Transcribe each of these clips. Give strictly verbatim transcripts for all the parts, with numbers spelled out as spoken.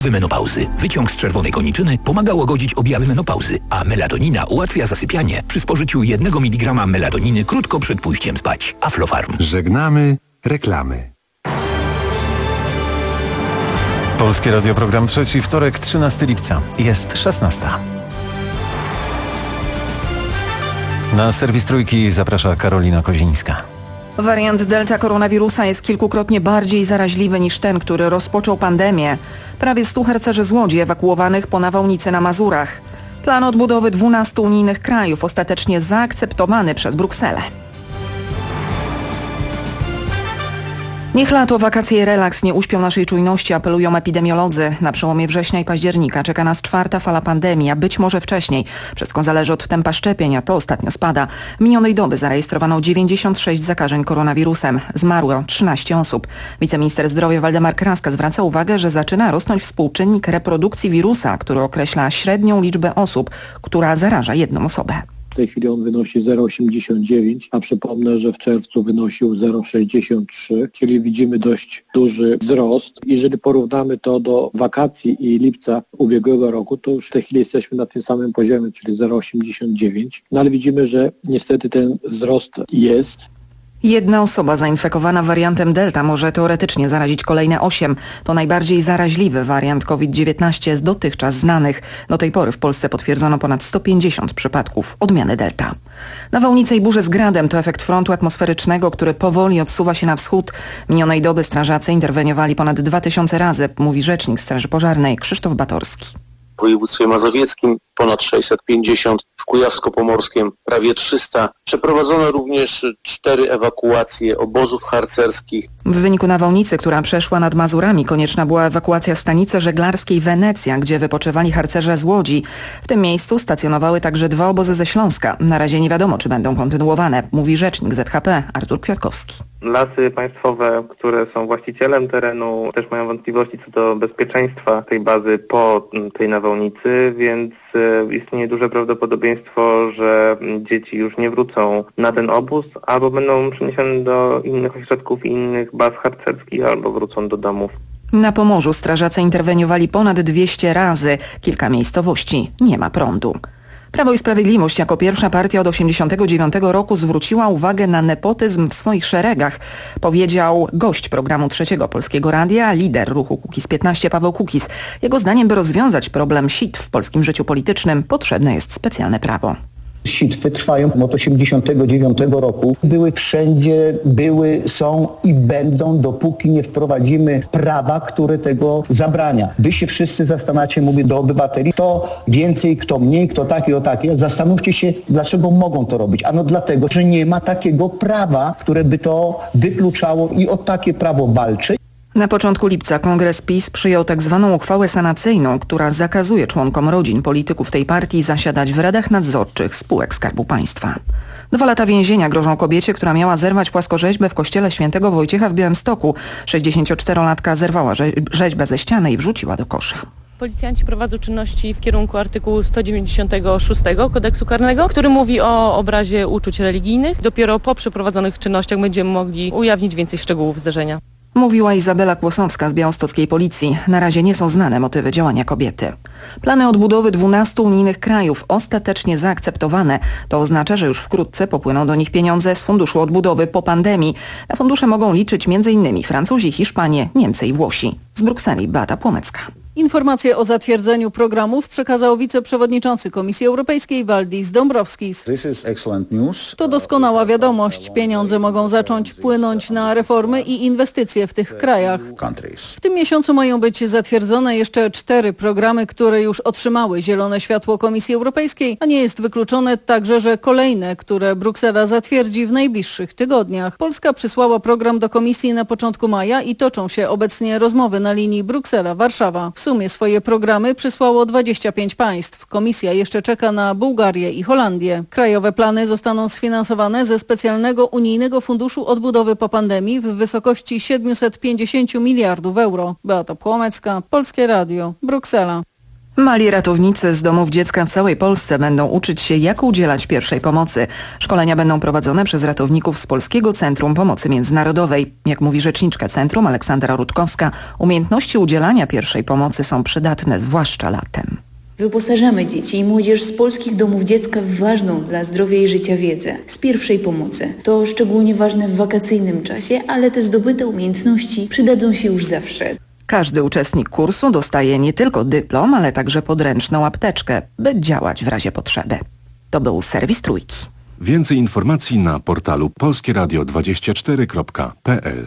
menopauzy. Wyciąg z czerwonej koniczyny pomaga łagodzić objawy menopauzy, a melatonina ułatwia zasypianie przy spożyciu jednego miligrama melatoniny krótko przed pójściem spać. Aflofarm. Żegnamy reklamy. Polskie Radio, program trzeci, wtorek, trzynastego lipca. Jest szesnasta. Na serwis Trójki zaprasza Karolina Kozińska. Wariant delta koronawirusa jest kilkukrotnie bardziej zaraźliwy niż ten, który rozpoczął pandemię. Prawie stu harcerzy z Łodzi ewakuowanych po nawałnicy na Mazurach. Plan odbudowy dwunastu unijnych krajów ostatecznie zaakceptowany przez Brukselę. Niech lato, wakacje i relaks nie uśpią naszej czujności, apelują epidemiolodzy. Na przełomie września i października czeka nas czwarta fala pandemii, a być może wcześniej. Wszystko zależy od tempa szczepień, a to ostatnio spada. Minionej doby zarejestrowano dziewięćdziesiąt sześć zakażeń koronawirusem. Zmarło trzynaście osób. Wiceminister zdrowia Waldemar Kraska zwraca uwagę, że zaczyna rosnąć współczynnik reprodukcji wirusa, który określa średnią liczbę osób, która zaraża jedną osobę. W tej chwili on wynosi zero przecinek osiemdziesiąt dziewięć, a przypomnę, że w czerwcu wynosił zero przecinek sześćdziesiąt trzy, czyli widzimy dość duży wzrost. Jeżeli porównamy to do wakacji i lipca ubiegłego roku, to już w tej chwili jesteśmy na tym samym poziomie, czyli zero przecinek osiemdziesiąt dziewięć. No ale widzimy, że niestety ten wzrost jest. Jedna osoba zainfekowana wariantem delta może teoretycznie zarazić kolejne osiem. To najbardziej zaraźliwy wariant COVID dziewiętnaście z dotychczas znanych. Do tej pory w Polsce potwierdzono ponad sto pięćdziesiąt przypadków odmiany delta. Nawałnice i burze z gradem to efekt frontu atmosferycznego, który powoli odsuwa się na wschód. Minionej doby strażacy interweniowali ponad dwa tysiące razy, mówi rzecznik Straży Pożarnej Krzysztof Batorski. W województwie mazowieckim ponad sześćset pięćdziesiąt, w Kujawsko-Pomorskim prawie trzysta. Przeprowadzono również cztery ewakuacje obozów harcerskich. W wyniku nawałnicy, która przeszła nad Mazurami, konieczna była ewakuacja stanicy żeglarskiej Wenecja, gdzie wypoczywali harcerze z Łodzi. W tym miejscu stacjonowały także dwa obozy ze Śląska. Na razie nie wiadomo, czy będą kontynuowane, mówi rzecznik Z H P Artur Kwiatkowski. Lasy Państwowe, które są właścicielem terenu, też mają wątpliwości co do bezpieczeństwa tej bazy po tej nawałnicy, więc istnieje duże prawdopodobieństwo, że dzieci już nie wrócą na ten obóz, albo będą przeniesione do innych ośrodków, innych baz harcerskich, albo wrócą do domów. Na Pomorzu strażacy interweniowali ponad dwieście razy. Kilka miejscowości nie ma prądu. Prawo i Sprawiedliwość jako pierwsza partia od osiemdziesiątego dziewiątego roku zwróciła uwagę na nepotyzm w swoich szeregach, powiedział gość programu Trzeciego Polskiego Radia, lider ruchu Kukiz piętnaście Paweł Kukiz. Jego zdaniem, by rozwiązać problem sitw w polskim życiu politycznym, potrzebne jest specjalne prawo. Sitwy trwają od osiemdziesiątego dziewiątego roku. Były wszędzie, były, są i będą, dopóki nie wprowadzimy prawa, które tego zabrania. Wy się wszyscy zastanawiacie, mówię do obywateli, kto więcej, kto mniej, kto taki, o taki. Zastanówcie się, dlaczego mogą to robić. Ano dlatego, że nie ma takiego prawa, które by to wykluczało i o takie prawo walczy. Na początku lipca Kongres PiS przyjął tak zwaną uchwałę sanacyjną, która zakazuje członkom rodzin polityków tej partii zasiadać w radach nadzorczych spółek Skarbu Państwa. Dwa lata więzienia grożą kobiecie, która miała zerwać płaskorzeźbę w kościele świętego Wojciecha w Białymstoku. sześćdziesięcioczterolatka zerwała rzeźbę ze ściany i wrzuciła do kosza. Policjanci prowadzą czynności w kierunku artykułu sto dziewięćdziesiątego szóstego Kodeksu Karnego, który mówi o obrazie uczuć religijnych. Dopiero po przeprowadzonych czynnościach będziemy mogli ujawnić więcej szczegółów zdarzenia. Mówiła Izabela Kłosowska z białostockiej policji. Na razie nie są znane motywy działania kobiety. Plany odbudowy dwunastu unijnych krajów ostatecznie zaakceptowane. To oznacza, że już wkrótce popłyną do nich pieniądze z Funduszu Odbudowy po pandemii. Na fundusze mogą liczyć między innymi Francuzi, Hiszpanie, Niemcy i Włosi. Z Brukseli Beata Płomecka. Informację o zatwierdzeniu programów przekazał wiceprzewodniczący Komisji Europejskiej Valdis Dombrovskis. To doskonała wiadomość. Pieniądze mogą zacząć płynąć na reformy i inwestycje w tych krajach. W tym miesiącu mają być zatwierdzone jeszcze cztery programy, które już otrzymały zielone światło Komisji Europejskiej, a nie jest wykluczone także, że kolejne, które Bruksela zatwierdzi w najbliższych tygodniach. Polska przysłała program do Komisji na początku maja i toczą się obecnie rozmowy na linii Bruksela-Warszawa. W sumie swoje programy przysłało dwadzieścia pięć państw. Komisja jeszcze czeka na Bułgarię i Holandię. Krajowe plany zostaną sfinansowane ze specjalnego unijnego funduszu odbudowy po pandemii w wysokości siedemset pięćdziesiąt miliardów euro. Beata Płomecka, Polskie Radio, Bruksela. Mali ratownicy z domów dziecka w całej Polsce będą uczyć się, jak udzielać pierwszej pomocy. Szkolenia będą prowadzone przez ratowników z Polskiego Centrum Pomocy Międzynarodowej. Jak mówi rzeczniczka centrum Aleksandra Rutkowska, umiejętności udzielania pierwszej pomocy są przydatne, zwłaszcza latem. Wyposażamy dzieci i młodzież z polskich domów dziecka w ważną dla zdrowia i życia wiedzę z pierwszej pomocy. To szczególnie ważne w wakacyjnym czasie, ale te zdobyte umiejętności przydadzą się już zawsze. Każdy uczestnik kursu dostaje nie tylko dyplom, ale także podręczną apteczkę, by działać w razie potrzeby. To był serwis Trójki. Więcej informacji na portalu polskieradio dwadzieścia cztery kropka p l.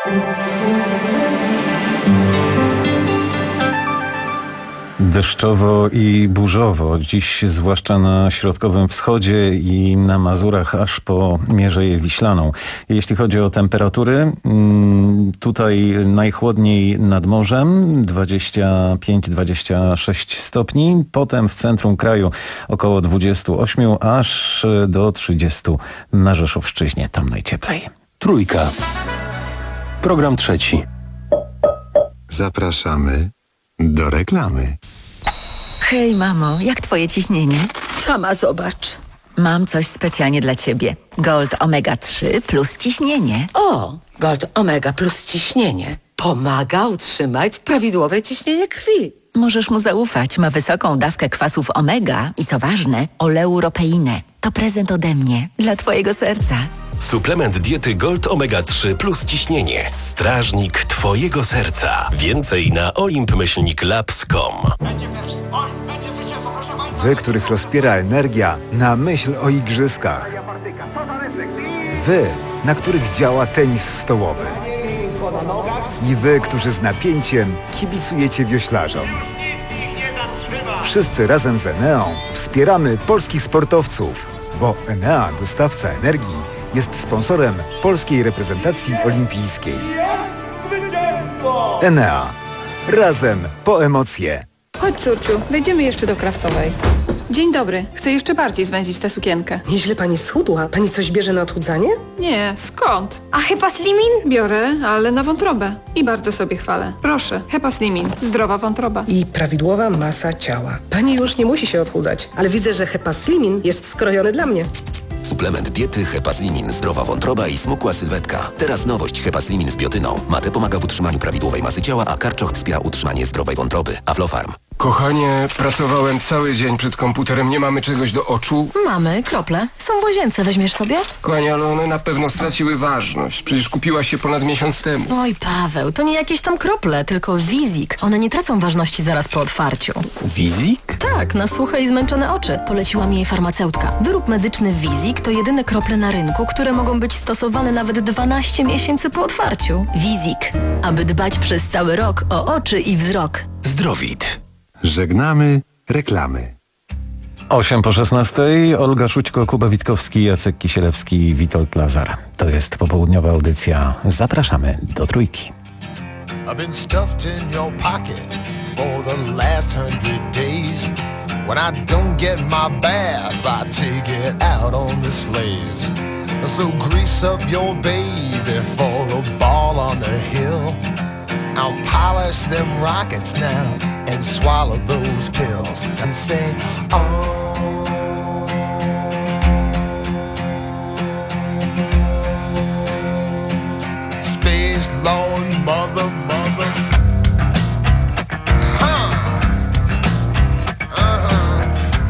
Deszczowo i burzowo. Dziś zwłaszcza na środkowym wschodzie i na Mazurach aż po Mierzeję Wiślaną. Jeśli chodzi o temperatury, tutaj najchłodniej nad morzem dwadzieścia pięć do dwudziestu sześciu stopni. Potem w centrum kraju około dwudziestu ośmiu aż do trzydziestu na Rzeszowszczyźnie. Tam najcieplej. Trójka. Program trzeci. Zapraszamy do reklamy. Hej mamo, jak twoje ciśnienie? Sama zobacz. Mam coś specjalnie dla ciebie. Gold Omega trzy plus ciśnienie. O, Gold Omega plus ciśnienie. Pomaga utrzymać prawidłowe ciśnienie krwi. Możesz mu zaufać. Ma wysoką dawkę kwasów omega i co ważne, oleuropeinę. To prezent ode mnie dla twojego serca. Suplement diety Gold Omega trzy plus ciśnienie. Strażnik twojego serca. Więcej na olimp myślnik labs kropka com. Wy, których rozpiera energia na myśl o igrzyskach. Wy, na których działa tenis stołowy. I wy, którzy z napięciem kibicujecie wioślarzom. Wszyscy razem z Eneą wspieramy polskich sportowców, bo Enea, dostawca energii, jest sponsorem polskiej reprezentacji olimpijskiej. Enea. Razem po emocje. Chodź, córciu, wejdziemy jeszcze do Krawcowej. Dzień dobry. Chcę jeszcze bardziej zwędzić tę sukienkę. Nieźle pani schudła. Pani coś bierze na odchudzanie? Nie, skąd? A Hepa Slimin? Biorę, ale na wątrobę. I bardzo sobie chwalę. Proszę, Hepa Slimin. Zdrowa wątroba. I prawidłowa masa ciała. Pani już nie musi się odchudzać, ale widzę, że Hepa Slimin jest skrojony dla mnie. Suplement diety Hepaslimin, zdrowa wątroba i smukła sylwetka. Teraz nowość Hepaslimin z biotyną. Mate pomaga w utrzymaniu prawidłowej masy ciała, a karczoch wspiera utrzymanie zdrowej wątroby. Aflofarm. Kochanie, pracowałem cały dzień przed komputerem. Nie mamy czegoś do oczu? Mamy, krople. Są w łazience, weźmiesz sobie? Kochanie, ale one na pewno straciły ważność. Przecież kupiłaś się ponad miesiąc temu. Oj, Paweł, to nie jakieś tam krople, tylko Wizik. One nie tracą ważności zaraz po otwarciu. Wizik? Tak, na suche i zmęczone oczy. Poleciła mi jej farmaceutka. Wyrób medyczny Wizik to jedyne krople na rynku, które mogą być stosowane nawet dwanaście miesięcy po otwarciu. Wizik. Aby dbać przez cały rok o oczy i wzrok. Zdrowit. Żegnamy reklamy. osiem po szesnastej. Olga Szućko, Kuba Witkowski, Jacek Kisielewski i Witold Lazar. To jest popołudniowa audycja. Zapraszamy do Trójki. I've been stuffed in your pocket for the last hundred days. When I don't get my bath, I take it out on the slaves. So grease up your baby for the ball on the hill. I'll polish them rockets now and swallow those pills and say, oh. Space Lord, mother, mother. Huh. Uh-huh.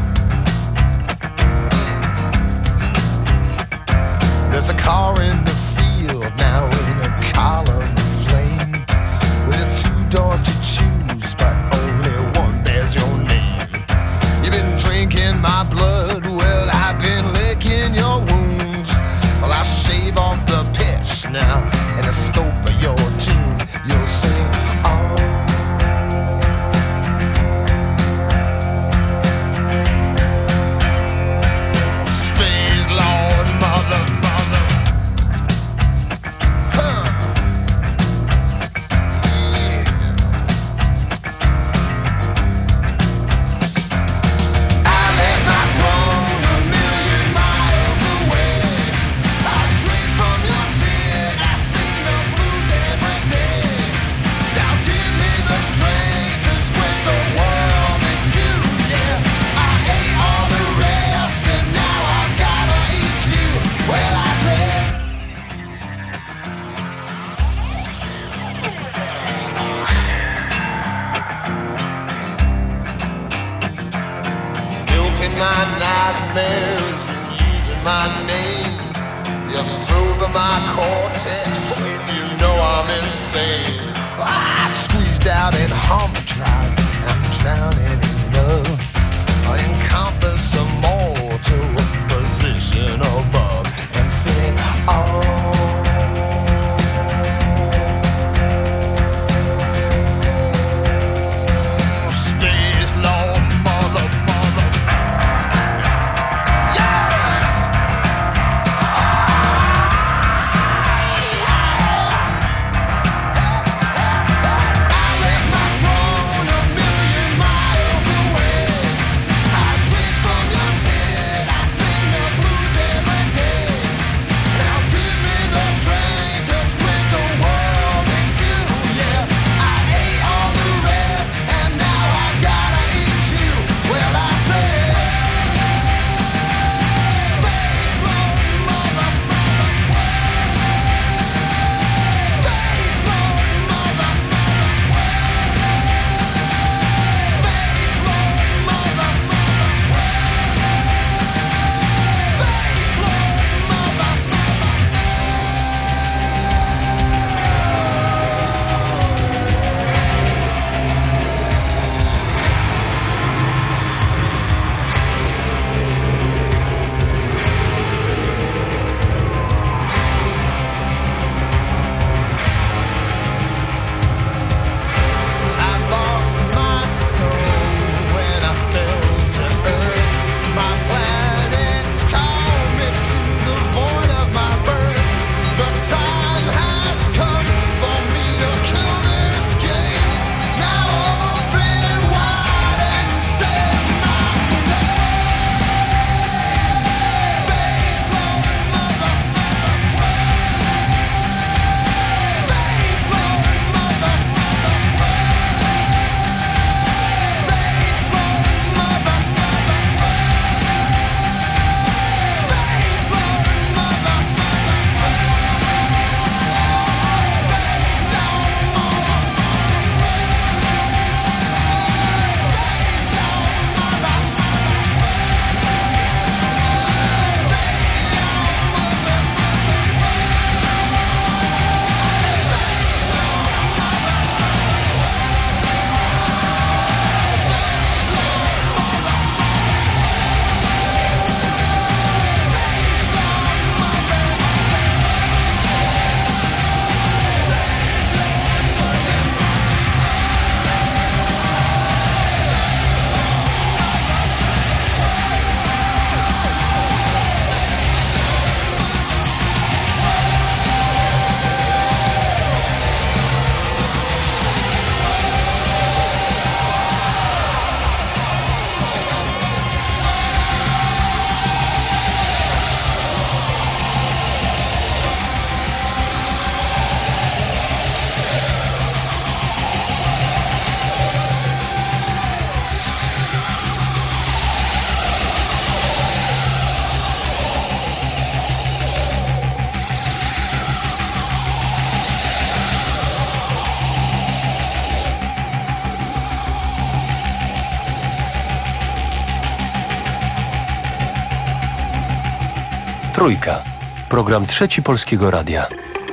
There's a car in the field now in a column of flame. With two doors to choose, but only one bears your name. You've been drinking my blood, well, I've been licking your wounds. Well, I'll shave off the pitch now, and the scope of your tune, you'll my nightmares when using my name. You strobe my cortex when you know I'm insane. I squeezed out in overdrive, I'm drowning in love. I encompass a mortal position above and sing, oh. Trójka. Program Trzeci Polskiego Radia.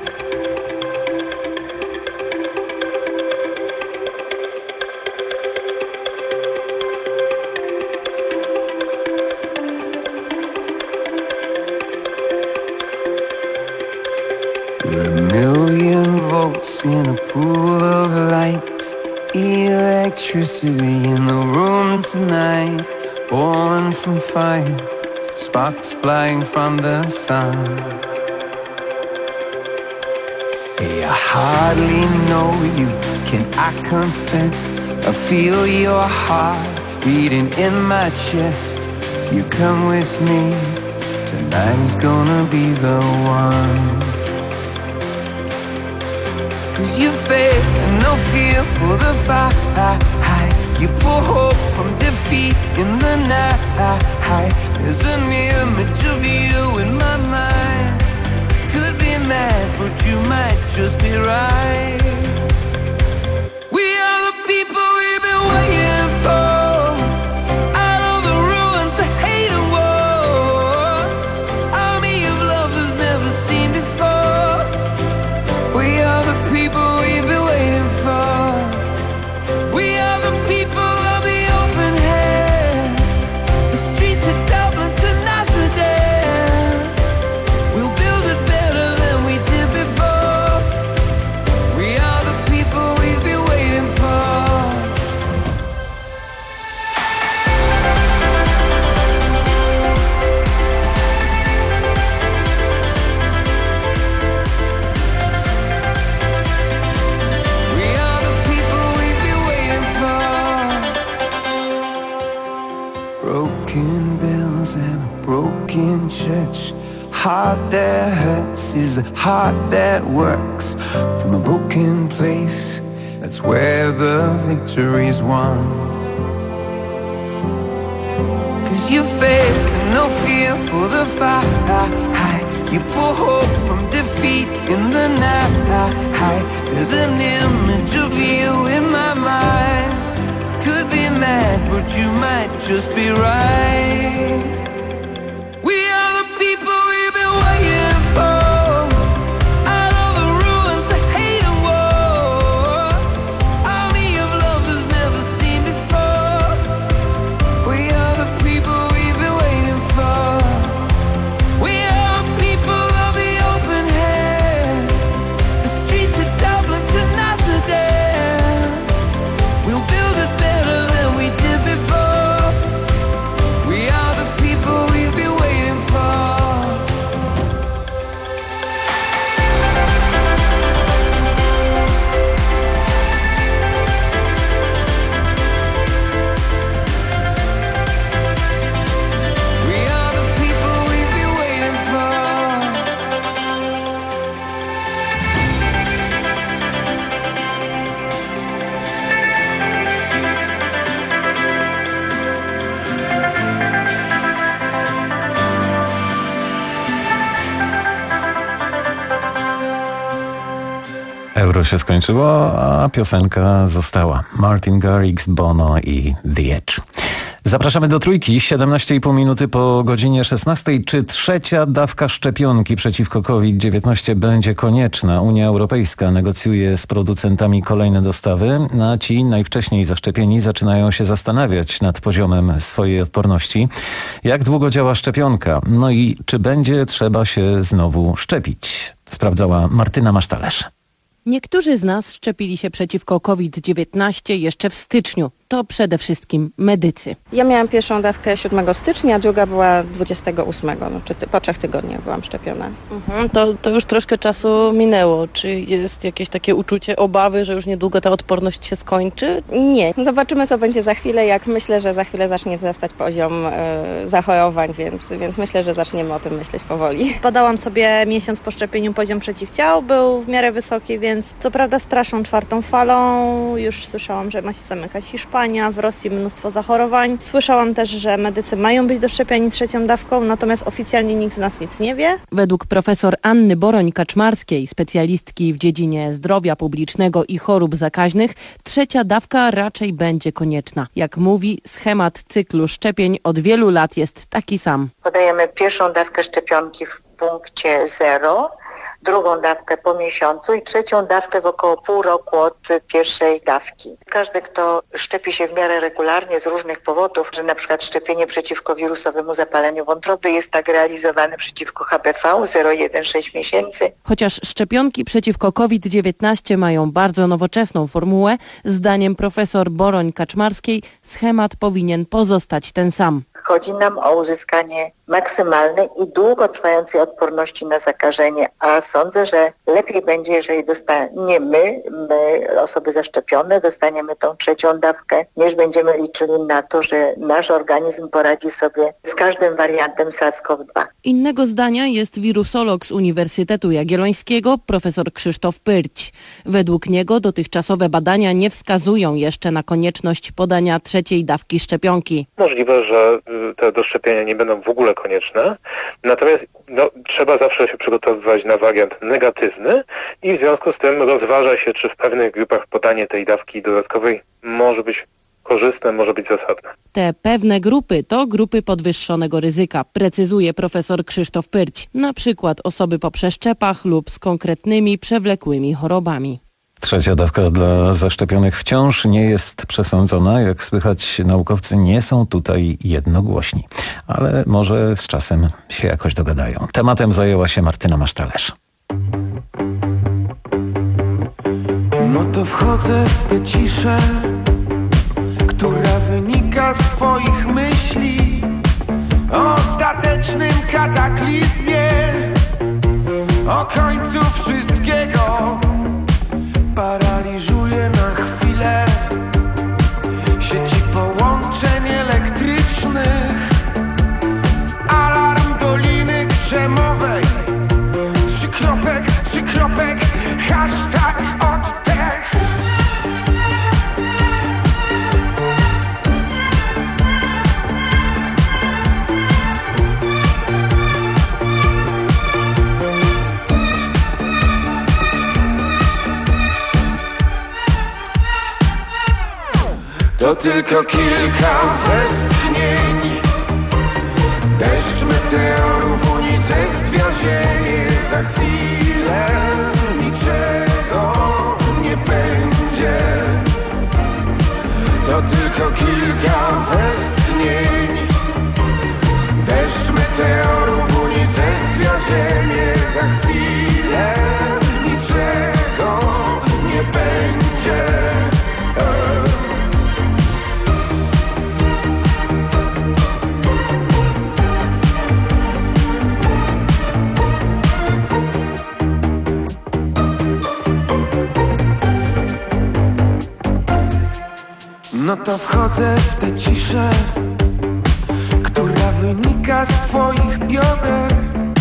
In a pool of light, electricity in the room tonight, born from fire, sparks flying from the sun. Hey, I hardly know you, can I confess? I feel your heart beating in my chest. If you come with me, tonight is gonna be the one. Cause you faith and no fear for the fight. You pull hope from defeat in the night. There's an image of you in my mind. Could be mad, but you might just be right. We are the people we've been waiting for. Out of the ruins of hate. broken bells and a broken church. Heart that hurts is a heart that works. From a broken place, that's where the victory's won. Cause you faith and no fear for the fight. You pull hope from defeat in the night. There's an image of you in my mind. Could be mad, but you might just be right. We are the people we've been waiting for. Out of the ruins of hate and war. Army of love that's never seen before. We are the people we've been waiting for. We are the people of the open hand. The streets of Dublin to Amsterdam. We'll build it better than we did before. We are the people we've been waiting for. We are the people we've been waiting for. Euro się skończyło, a piosenka została. Martin Garrix, Bono i The Edge. Zapraszamy do Trójki, siedemnaście i pół minuty po godzinie szesnastej. Czy trzecia dawka szczepionki przeciwko COVID dziewiętnaście będzie konieczna? Unia Europejska negocjuje z producentami kolejne dostawy, a ci najwcześniej zaszczepieni zaczynają się zastanawiać nad poziomem swojej odporności. Jak długo działa szczepionka? No i czy będzie trzeba się znowu szczepić? Sprawdzała Martyna Masztalerz. Niektórzy z nas szczepili się przeciwko COVID dziewiętnaście jeszcze w styczniu. To przede wszystkim medycy. Ja miałam pierwszą dawkę siódmego stycznia, druga była dwudziestego ósmego, no, czy ty, po trzech tygodniach byłam szczepiona. Mhm, to, to już troszkę czasu minęło. Czy jest jakieś takie uczucie obawy, że już niedługo ta odporność się skończy? Nie. Zobaczymy, co będzie za chwilę. Jak myślę, że za chwilę zacznie wzrastać poziom y, zachorowań, więc, więc myślę, że zaczniemy o tym myśleć powoli. Badałam sobie miesiąc po szczepieniu poziom przeciwciał, był w miarę wysoki, więc co prawda straszą czwartą falą. Już słyszałam, że ma się zamykać Hiszpania. W Rosji mnóstwo zachorowań. Słyszałam też, że medycy mają być doszczepiani trzecią dawką, natomiast oficjalnie nikt z nas nic nie wie. Według profesor Anny Boroń-Kaczmarskiej, specjalistki w dziedzinie zdrowia publicznego i chorób zakaźnych, trzecia dawka raczej będzie konieczna. Jak mówi, schemat cyklu szczepień od wielu lat jest taki sam. Podajemy pierwszą dawkę szczepionki w punkcie zero, drugą dawkę po miesiącu i trzecią dawkę w około pół roku od pierwszej dawki. Każdy, kto szczepi się w miarę regularnie z różnych powodów, że na przykład szczepienie przeciwko wirusowemu zapaleniu wątroby jest tak realizowane przeciwko H P V zero przecinek jeden sześć miesięcy. Chociaż szczepionki przeciwko COVID dziewiętnaście mają bardzo nowoczesną formułę, zdaniem profesor Boroń-Kaczmarskiej schemat powinien pozostać ten sam. Chodzi nam o uzyskanie maksymalnej i długotrwającej odporności na zakażenie, a sądzę, że lepiej będzie, jeżeli dostaniemy, my, my, osoby zaszczepione, dostaniemy tą trzecią dawkę, niż będziemy liczyli na to, że nasz organizm poradzi sobie z każdym wariantem SARS-CoV dwa. Innego zdania jest wirusolog z Uniwersytetu Jagiellońskiego, profesor Krzysztof Pyrć. Według niego dotychczasowe badania nie wskazują jeszcze na konieczność podania trzeciej dawki szczepionki. Możliwe, że te doszczepienia nie będą w ogóle konieczne, natomiast no, trzeba zawsze się przygotowywać na wariant negatywny i w związku z tym rozważa się, czy w pewnych grupach podanie tej dawki dodatkowej może być korzystne, może być zasadne. Te pewne grupy to grupy podwyższonego ryzyka, precyzuje profesor Krzysztof Pyrć, na przykład osoby po przeszczepach lub z konkretnymi przewlekłymi chorobami. Trzecia dawka dla zaszczepionych wciąż nie jest przesądzona. Jak słychać, naukowcy nie są tutaj jednogłośni. Ale może z czasem się jakoś dogadają. Tematem zajęła się Martyna Masztalerz. No to wchodzę w tę ciszę, która wynika z twoich myśli o ostatecznym kataklizmie, o końcu wszystkiego. Paraliżuje na chwilę sieci połączeń elektrycznych, To tylko kilka westchnień. Deszcz meteorów, unicestwia ziemię. Za chwilę niczego nie będzie. To tylko kilka westchnień. Deszcz meteorów, unicestwia ziemię. Za chwilę niczego nie będzie. No to wchodzę w tę ciszę, która wynika z twoich bioder.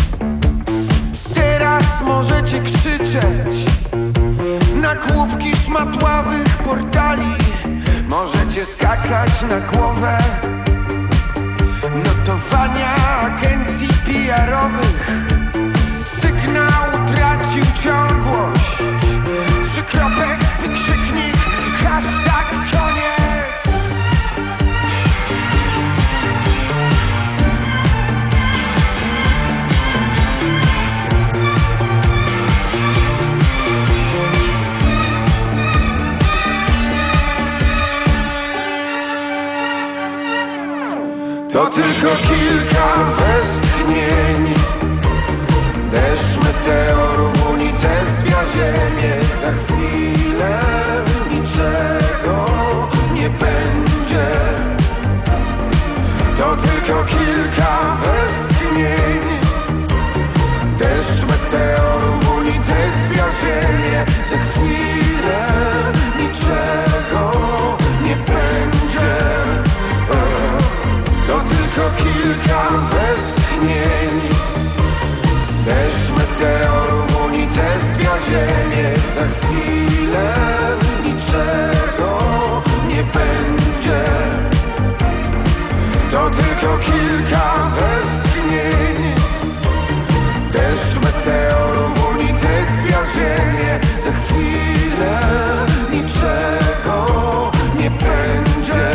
Teraz możecie krzyczeć na główki szmatławych portali. Możecie skakać na głowę notowania agencji P R-owych. Sygnał tracił ciągłość. Trzykropek, wykrzyknik, hashtag koniec. To tylko kilka westchnień. Deszcz meteorów, unicestwia ziemię. Za chwilę niczego nie będzie. To tylko kilka westchnień. Deszcz meteorów, unicestwia ziemię. Za chwilę niczego nie będzie. To tylko kilka westchnień. Deszcz meteorów, unicestwia ziemię. Za chwilę niczego nie będzie. To tylko kilka westchnień. Deszcz meteorów, unicestwia ziemię. Za chwilę niczego nie będzie.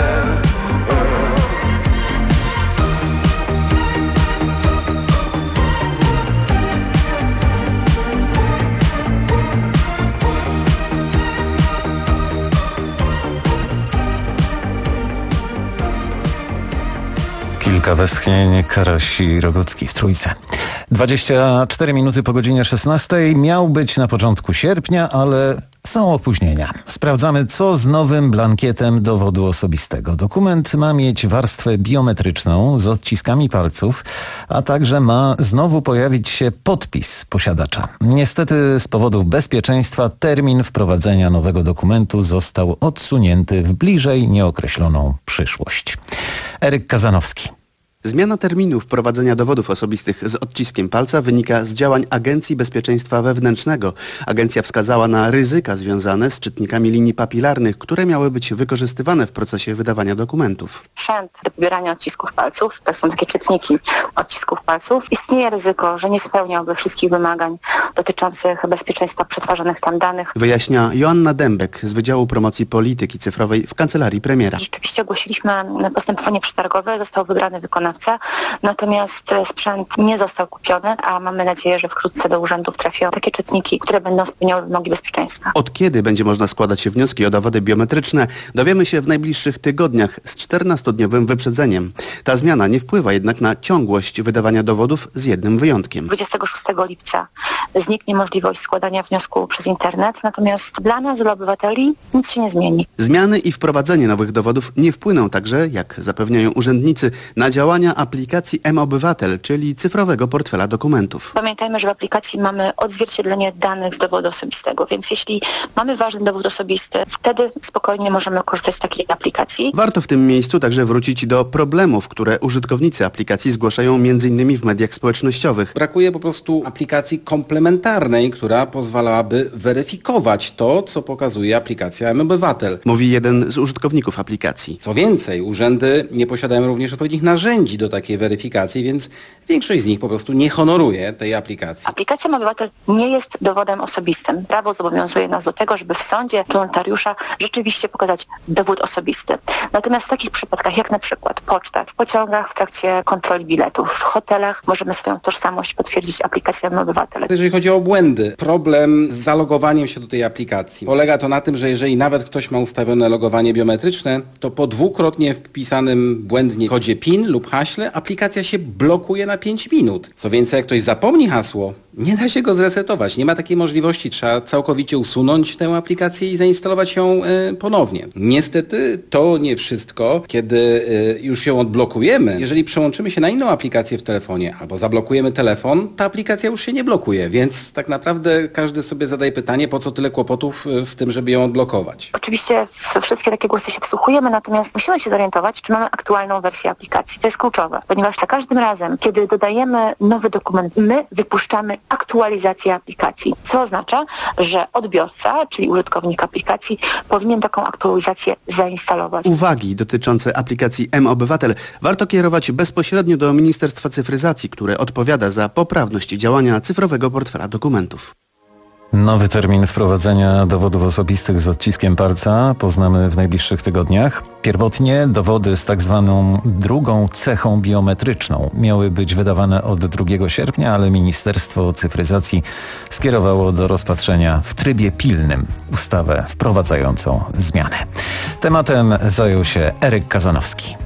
Kilka westchnień, Karaś i Rogucki w Trójce. dwadzieścia cztery minuty po godzinie szesnastej. Miał być na początku sierpnia, ale są opóźnienia. Sprawdzamy, co z nowym blankietem dowodu osobistego. Dokument ma mieć warstwę biometryczną z odciskami palców, a także ma znowu pojawić się podpis posiadacza. Niestety z powodów bezpieczeństwa termin wprowadzenia nowego dokumentu został odsunięty w bliżej nieokreśloną przyszłość. Eryk Kazanowski. Zmiana terminu wprowadzenia dowodów osobistych z odciskiem palca wynika z działań Agencji Bezpieczeństwa Wewnętrznego. Agencja wskazała na ryzyka związane z czytnikami linii papilarnych, które miały być wykorzystywane w procesie wydawania dokumentów. Sprzęt do pobierania odcisków palców, to są takie czytniki odcisków palców. Istnieje ryzyko, że nie spełniałby wszystkich wymagań dotyczących bezpieczeństwa przetwarzanych tam danych. Wyjaśnia Joanna Dębek z Wydziału Promocji Polityki Cyfrowej w Kancelarii Premiera. Rzeczywiście ogłosiliśmy postępowanie przetargowe, został wybrany wykonawca. Natomiast sprzęt nie został kupiony, a mamy nadzieję, że wkrótce do urzędów trafią takie czytniki, które będą spełniały wymogi bezpieczeństwa. Od kiedy będzie można składać się wnioski o dowody biometryczne, dowiemy się w najbliższych tygodniach z czternastodniowym wyprzedzeniem. Ta zmiana nie wpływa jednak na ciągłość wydawania dowodów z jednym wyjątkiem. dwudziestego szóstego lipca zniknie możliwość składania wniosku przez internet, natomiast dla nas, dla obywateli nic się nie zmieni. Zmiany i wprowadzenie nowych dowodów nie wpłyną także, jak zapewniają urzędnicy, na działania aplikacji M-Obywatel, czyli cyfrowego portfela dokumentów. Pamiętajmy, że w aplikacji mamy odzwierciedlenie danych z dowodu osobistego, więc jeśli mamy ważny dowód osobisty, wtedy spokojnie możemy korzystać z takiej aplikacji. Warto w tym miejscu także wrócić do problemów, które użytkownicy aplikacji zgłaszają między innymi w mediach społecznościowych. Brakuje po prostu aplikacji komplementarnej, która pozwalałaby weryfikować to, co pokazuje aplikacja M-Obywatel. Mówi jeden z użytkowników aplikacji. Co więcej, urzędy nie posiadają również odpowiednich narzędzi narzędzi do takiej weryfikacji, więc większość z nich po prostu nie honoruje tej aplikacji. Aplikacja Mój Obywatel nie jest dowodem osobistym. Prawo zobowiązuje nas do tego, żeby w sądzie czy notariusza rzeczywiście pokazać dowód osobisty. Natomiast w takich przypadkach, jak na przykład poczta, w pociągach, w trakcie kontroli biletów, w hotelach, możemy swoją tożsamość potwierdzić aplikacją Mój Obywatel. Jeżeli chodzi o błędy, problem z zalogowaniem się do tej aplikacji. Polega to na tym, że jeżeli nawet ktoś ma ustawione logowanie biometryczne, to po dwukrotnie wpisanym błędnie kodzie PIN lub haśle aplikacja się blokuje na pięć minut. Co więcej, jak ktoś zapomni hasło, nie da się go zresetować. Nie ma takiej możliwości. Trzeba całkowicie usunąć tę aplikację i zainstalować ją y, ponownie. Niestety to nie wszystko. Kiedy y, już ją odblokujemy, jeżeli przełączymy się na inną aplikację w telefonie albo zablokujemy telefon, ta aplikacja już się nie blokuje. Więc tak naprawdę każdy sobie zadaje pytanie, po co tyle kłopotów y, z tym, żeby ją odblokować. Oczywiście w wszystkie takie głosy się wsłuchujemy, natomiast musimy się zorientować, czy mamy aktualną wersję aplikacji. To jest kluczowe, ponieważ za każdym razem, kiedy dodajemy nowy dokument, my wypuszczamy aktualizację aplikacji, co oznacza, że odbiorca, czyli użytkownik aplikacji, powinien taką aktualizację zainstalować. Uwagi dotyczące aplikacji M-Obywatel warto kierować bezpośrednio do Ministerstwa Cyfryzacji, które odpowiada za poprawność działania cyfrowego portfela dokumentów. Nowy termin wprowadzenia dowodów osobistych z odciskiem palca poznamy w najbliższych tygodniach. Pierwotnie dowody z tak zwaną drugą cechą biometryczną miały być wydawane od drugiego sierpnia, ale Ministerstwo Cyfryzacji skierowało do rozpatrzenia w trybie pilnym ustawę wprowadzającą zmianę. Tematem zajął się Eryk Kazanowski.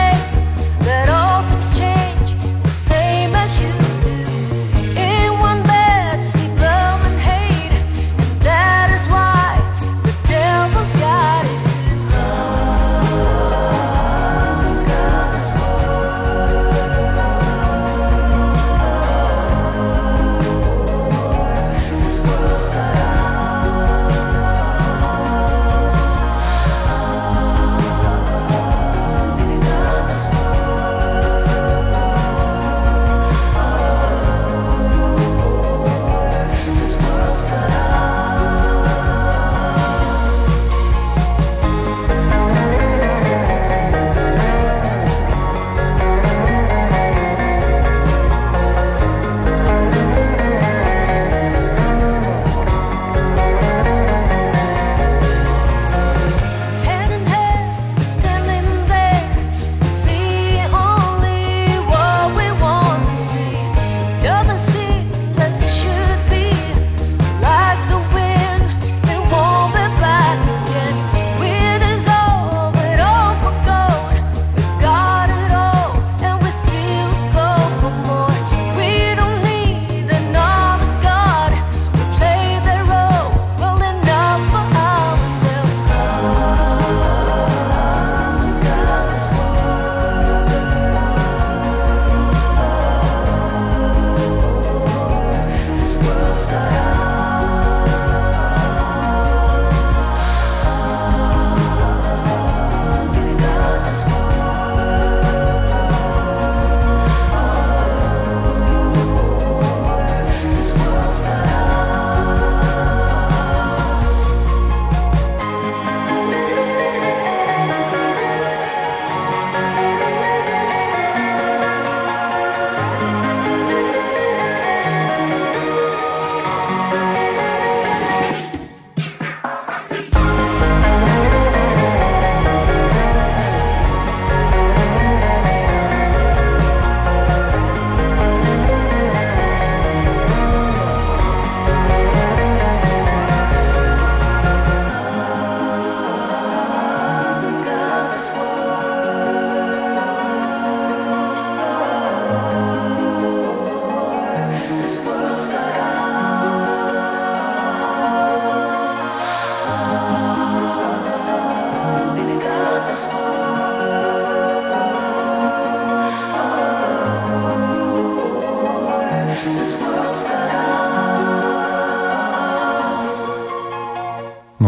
One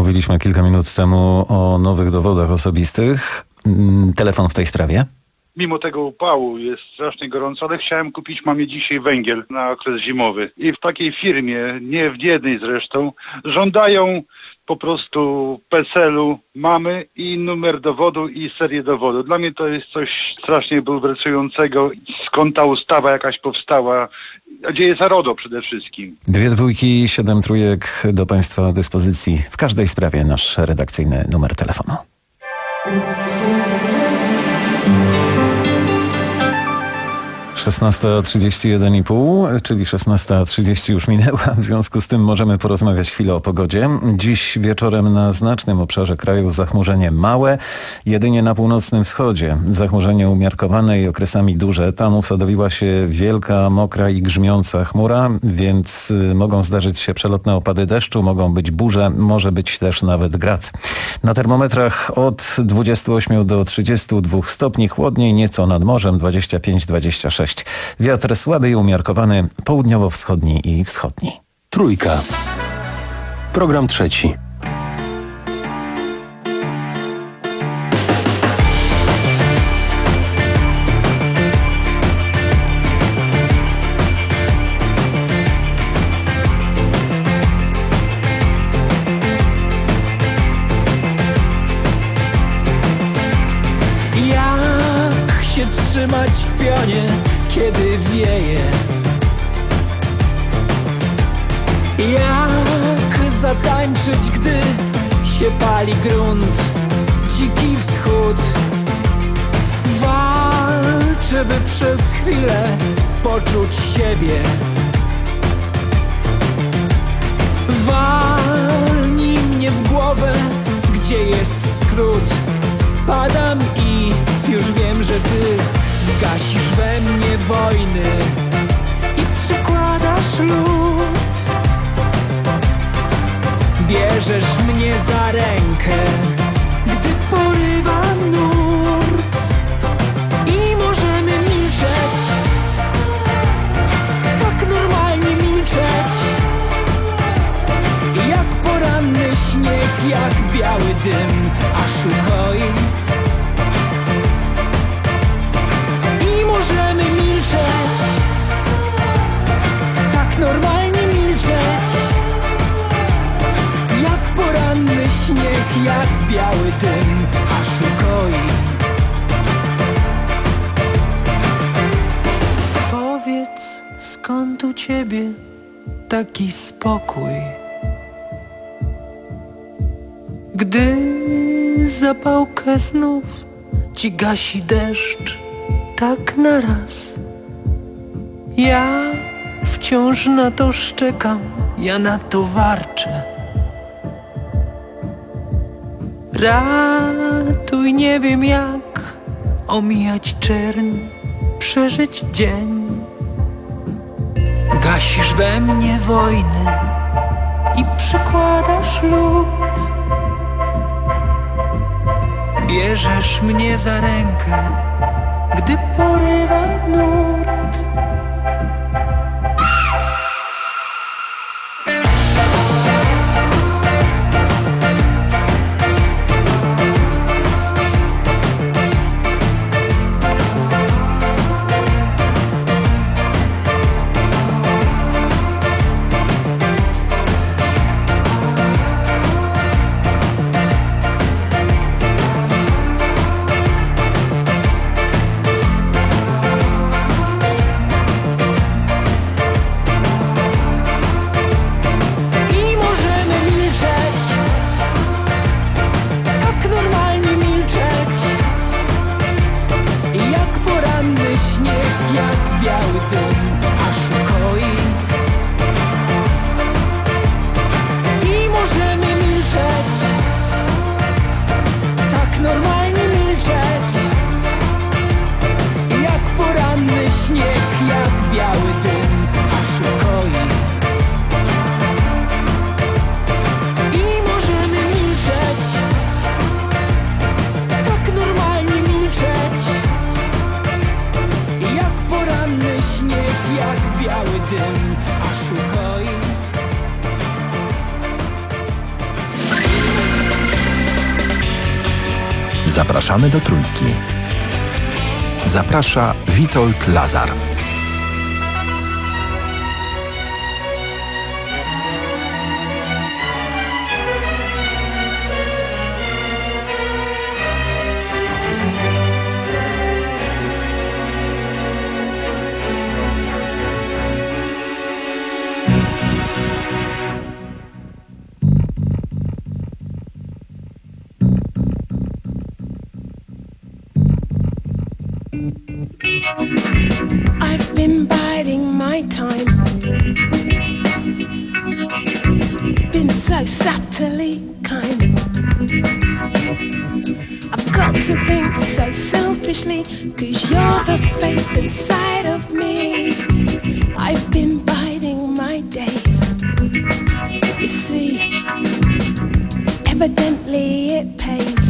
Mówiliśmy kilka minut temu o nowych dowodach osobistych. Telefon w tej sprawie? Mimo tego upału jest strasznie gorąco, ale chciałem kupić mamie dzisiaj węgiel na okres zimowy. I w takiej firmie, nie w jednej zresztą, żądają po prostu PESEL-u mamy i numer dowodu i serię dowodu. Dla mnie to jest coś strasznie bulwersującego. Skąd ta ustawa jakaś powstała? A gdzie jest RODO przede wszystkim? Dwie dwójki, siedem trójek do Państwa dyspozycji. W każdej sprawie nasz redakcyjny numer telefonu. szesnasta trzydzieści jeden i pół, czyli szesnasta trzydzieści już minęła. W związku z tym możemy porozmawiać chwilę o pogodzie. Dziś wieczorem na znacznym obszarze kraju zachmurzenie małe, jedynie na północnym wschodzie. Zachmurzenie umiarkowane i okresami duże. Tam usadowiła się wielka, mokra i grzmiąca chmura, więc mogą zdarzyć się przelotne opady deszczu, mogą być burze, może być też nawet grad. Na termometrach od dwudziestu ośmiu do trzydziestu dwóch stopni, chłodniej nieco nad morzem, dwadzieścia pięć dwadzieścia sześć. Wiatr słaby i umiarkowany, południowo-wschodni i wschodni. Trójka. Program trzeci. Jak się trzymać w pionie, kiedy wieje? Jak zatańczyć, gdy się pali grunt? Dziki wschód. Walczę, by przez chwilę poczuć siebie. Walnij mnie w głowę, gdzie jest skrót. Padam i już wiem, że ty gasisz we mnie wojny i przykładasz lód. Bierzesz mnie za rękę, gdy porywa nurt. I możemy milczeć, tak normalnie milczeć. Jak poranny śnieg, jak biały dym, aż ukoi. Możemy milczeć, tak normalnie milczeć. Jak poranny śnieg, jak biały dym, aż ukoi. Powiedz, skąd u ciebie taki spokój, gdy zapałkę znów ci gasi deszcz tak naraz. Ja wciąż na to szczekam, ja na to warczę. Ratuj, nie wiem jak omijać czerń, przeżyć dzień. Gasisz we mnie wojny i przykładasz lód. Bierzesz mnie za rękę, gdy porywa nurt. Zapraszamy do Trójki. Zaprasza Witold Lazar. I've been biding my time, been so subtly kind. I've got to think so selfishly, 'cause you're the face inside of me. I've been biding my days, you see, evidently it pays.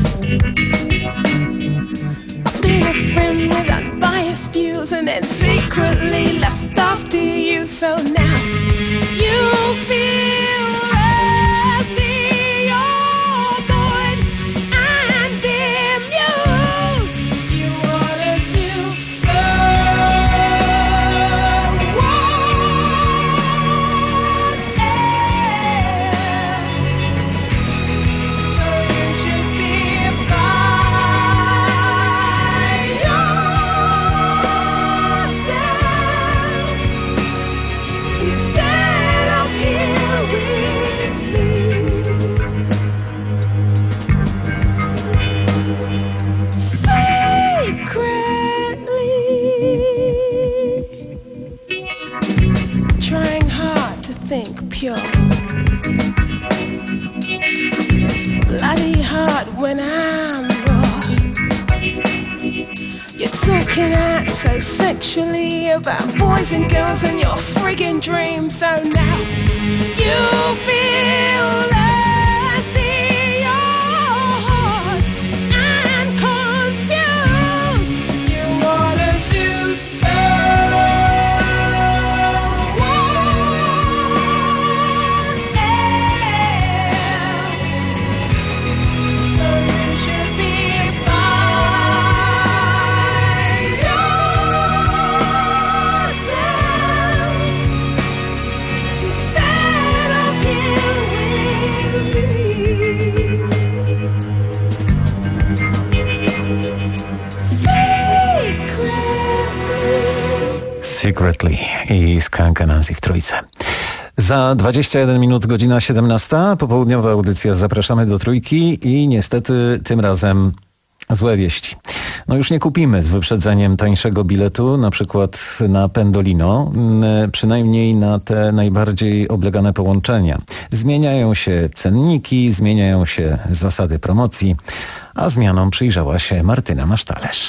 Been a friend with unbiased views and then secretly lust after you. So now you feel rusty, you're bored and bemused. You wanna do so what else? So you should be fine. Trying hard to think pure, bloody hard when I'm raw. You're talking out so sexually about boys and girls and your friggin' dreams. So now you feel lusty, you're hot and confused. You wanna do so. Secretly i Skunk Anansi w Trójce. Za dwadzieścia jeden minut, godzina siedemnasta, popołudniowa audycja Zapraszamy do Trójki i niestety tym razem złe wieści. No już nie kupimy z wyprzedzeniem tańszego biletu, na przykład na Pendolino, przynajmniej na te najbardziej oblegane połączenia. Zmieniają się cenniki, zmieniają się zasady promocji, a zmianom przyjrzała się Martyna Masztalerz.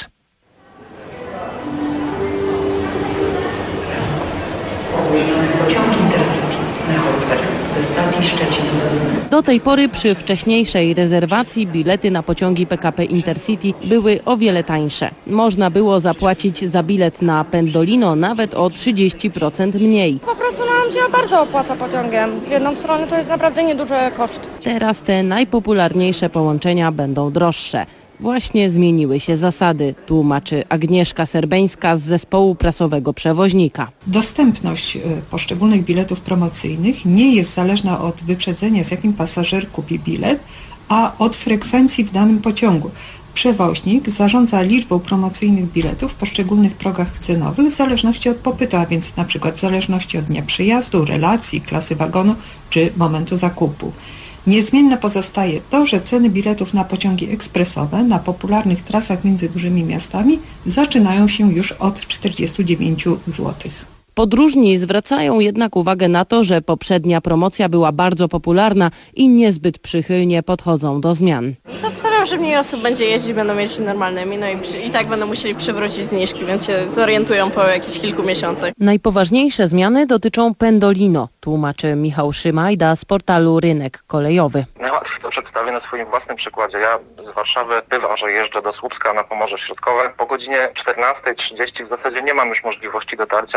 Pociąg Intercity na Horfer ze stacji Szczecin. Do tej pory przy wcześniejszej rezerwacji bilety na pociągi P K P Intercity były o wiele tańsze. Można było zapłacić za bilet na Pendolino nawet o trzydzieści procent mniej. Po prostu nam się bardzo opłaca pociągiem. W jedną stronę to jest naprawdę nieduży koszt. Teraz te najpopularniejsze połączenia będą droższe. Właśnie zmieniły się zasady, tłumaczy Agnieszka Serbeńska z zespołu prasowego Przewoźnika. Dostępność poszczególnych biletów promocyjnych nie jest zależna od wyprzedzenia, z jakim pasażer kupi bilet, a od frekwencji w danym pociągu. Przewoźnik zarządza liczbą promocyjnych biletów w poszczególnych progach cenowych w zależności od popytu, a więc na przykład w zależności od dnia przyjazdu, relacji, klasy wagonu czy momentu zakupu. Niezmienne pozostaje to, że ceny biletów na pociągi ekspresowe na popularnych trasach między dużymi miastami zaczynają się już od czterdziestu dziewięciu złotych. Podróżni zwracają jednak uwagę na to, że poprzednia promocja była bardzo popularna i niezbyt przychylnie podchodzą do zmian. Obstawiam, że mniej osób będzie jeździć, będą jeździć normalnymi, no i, przy, i tak będą musieli przywrócić zniżki, więc się zorientują po jakichś kilku miesiącach. Najpoważniejsze zmiany dotyczą Pendolino, tłumaczy Michał Szymajda z portalu Rynek Kolejowy. Najłatwiej to przedstawię na swoim własnym przykładzie. Ja z Warszawy bywa, że jeżdżę do Słupska na Pomorze Środkowe. Po godzinie czternastej trzydzieści w zasadzie nie mam już możliwości dotarcia do tego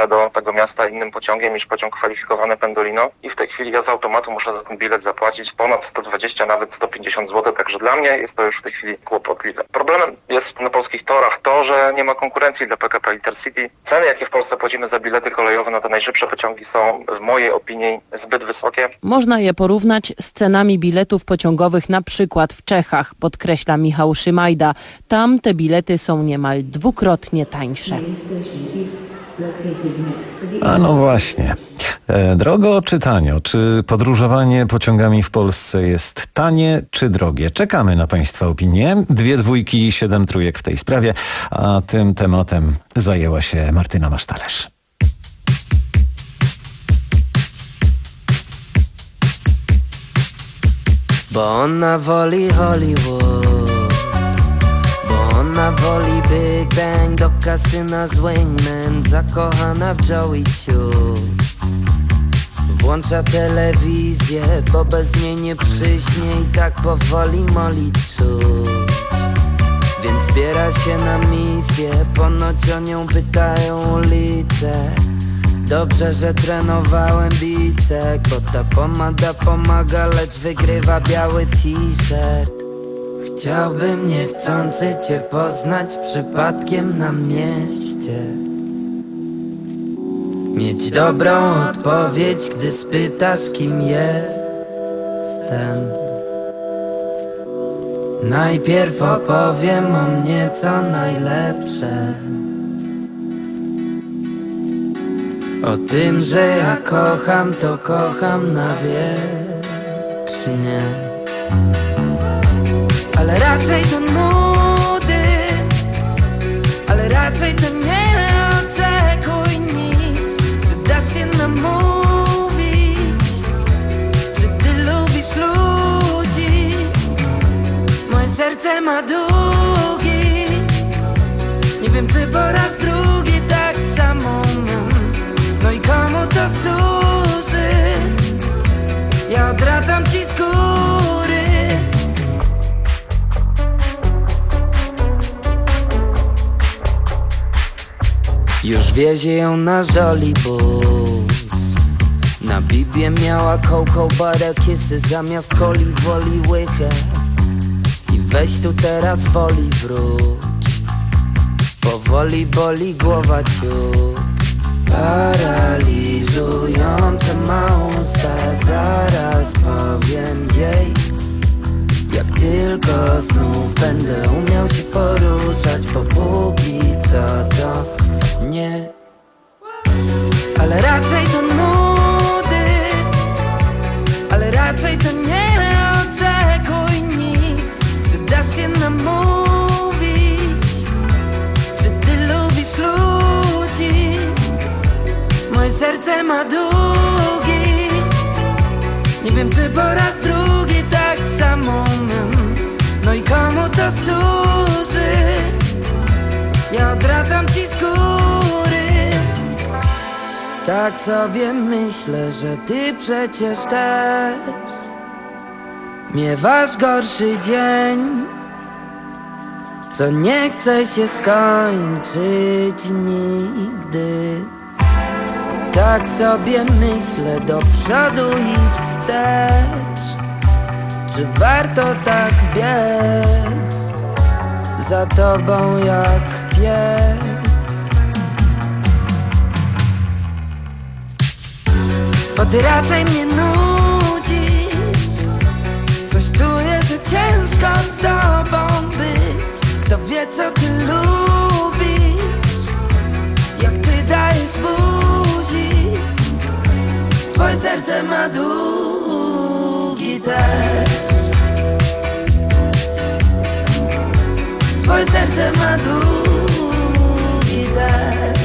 tego miasta innym pociągiem niż pociąg kwalifikowany Pendolino i w tej chwili ja z automatu muszę za ten bilet zapłacić ponad sto dwadzieścia, nawet sto pięćdziesiąt złotych, także dla mnie jest to już w tej chwili kłopotliwe. Problemem jest na polskich torach to, że nie ma konkurencji dla P K P Intercity. Ceny, jakie w Polsce płacimy za bilety kolejowe na te najszybsze pociągi, są w mojej opinii zbyt wysokie. Można je porównać z cenami biletów pociągowych na przykład w Czechach, podkreśla Michał Szymajda. Tam te bilety są niemal dwukrotnie tańsze. A no właśnie. E, drogo czy tanio? Czy podróżowanie pociągami w Polsce jest tanie czy drogie? Czekamy na Państwa opinie. Dwie dwójki i siedem trójek w tej sprawie, a tym tematem zajęła się Martyna Masztalerz. Bo ona woli Hollywood, bo ona woli Big Bang do kasyna z Wingman, zakochana w Joey Choo. Włącza telewizję, bo bez niej nie przyśnie i tak powoli moli czuć. Więc zbiera się na misję, ponoć o nią pytają ulice. Dobrze, że trenowałem bicek, bo ta pomada pomaga, lecz wygrywa biały t-shirt. Chciałbym niechcący cię poznać przypadkiem na mieście, mieć dobrą odpowiedź, gdy spytasz, kim jestem. Najpierw opowiem o mnie co najlepsze, o tym, że ja kocham, to kocham na wiecznie. Ale raczej to nudy, ale raczej to nie oczekuj nic. Czy dasz się namówić? Czy ty lubisz ludzi? Moje serce ma długi, nie wiem czy po raz drugi tak samo. No i komu to służy? Ja odradzam ci z góry. Już wiezie ją na żolibus, na bibie miała cocoa butter kissy, zamiast coli woli łychę. I weź tu teraz woli wróć, powoli boli głowa ciut. Paraliżujące ma usta, zaraz powiem jej. Jak tylko znów będę umiał się poruszać, bo póki co to nie. Ale raczej to nudy, ale raczej to nie oczekuj nic. Czy dasz się namówić? Czy ty lubisz ludzi? Moje serce ma długi, nie wiem czy po raz drugi tak samo. No i komu to służy? Ja odradzam ci z góry. Tak sobie myślę, że ty przecież też miewasz gorszy dzień, co nie chce się skończyć nigdy. Tak sobie myślę do przodu i wstecz, czy warto tak biec za tobą jak pies? Bo ty raczej mnie nudzisz, coś czuję, że ciężko z tobą być. Kto wie co ty lubisz, jak ty dajesz buzi. Twoje serce ma długi też, twoje serce ma długi też,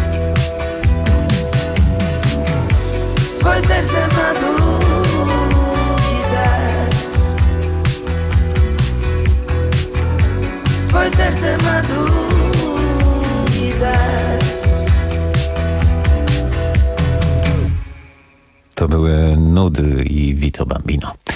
twoje serce ma długi też, twoje serce ma długi też. To były Nudy i Vito Bambino.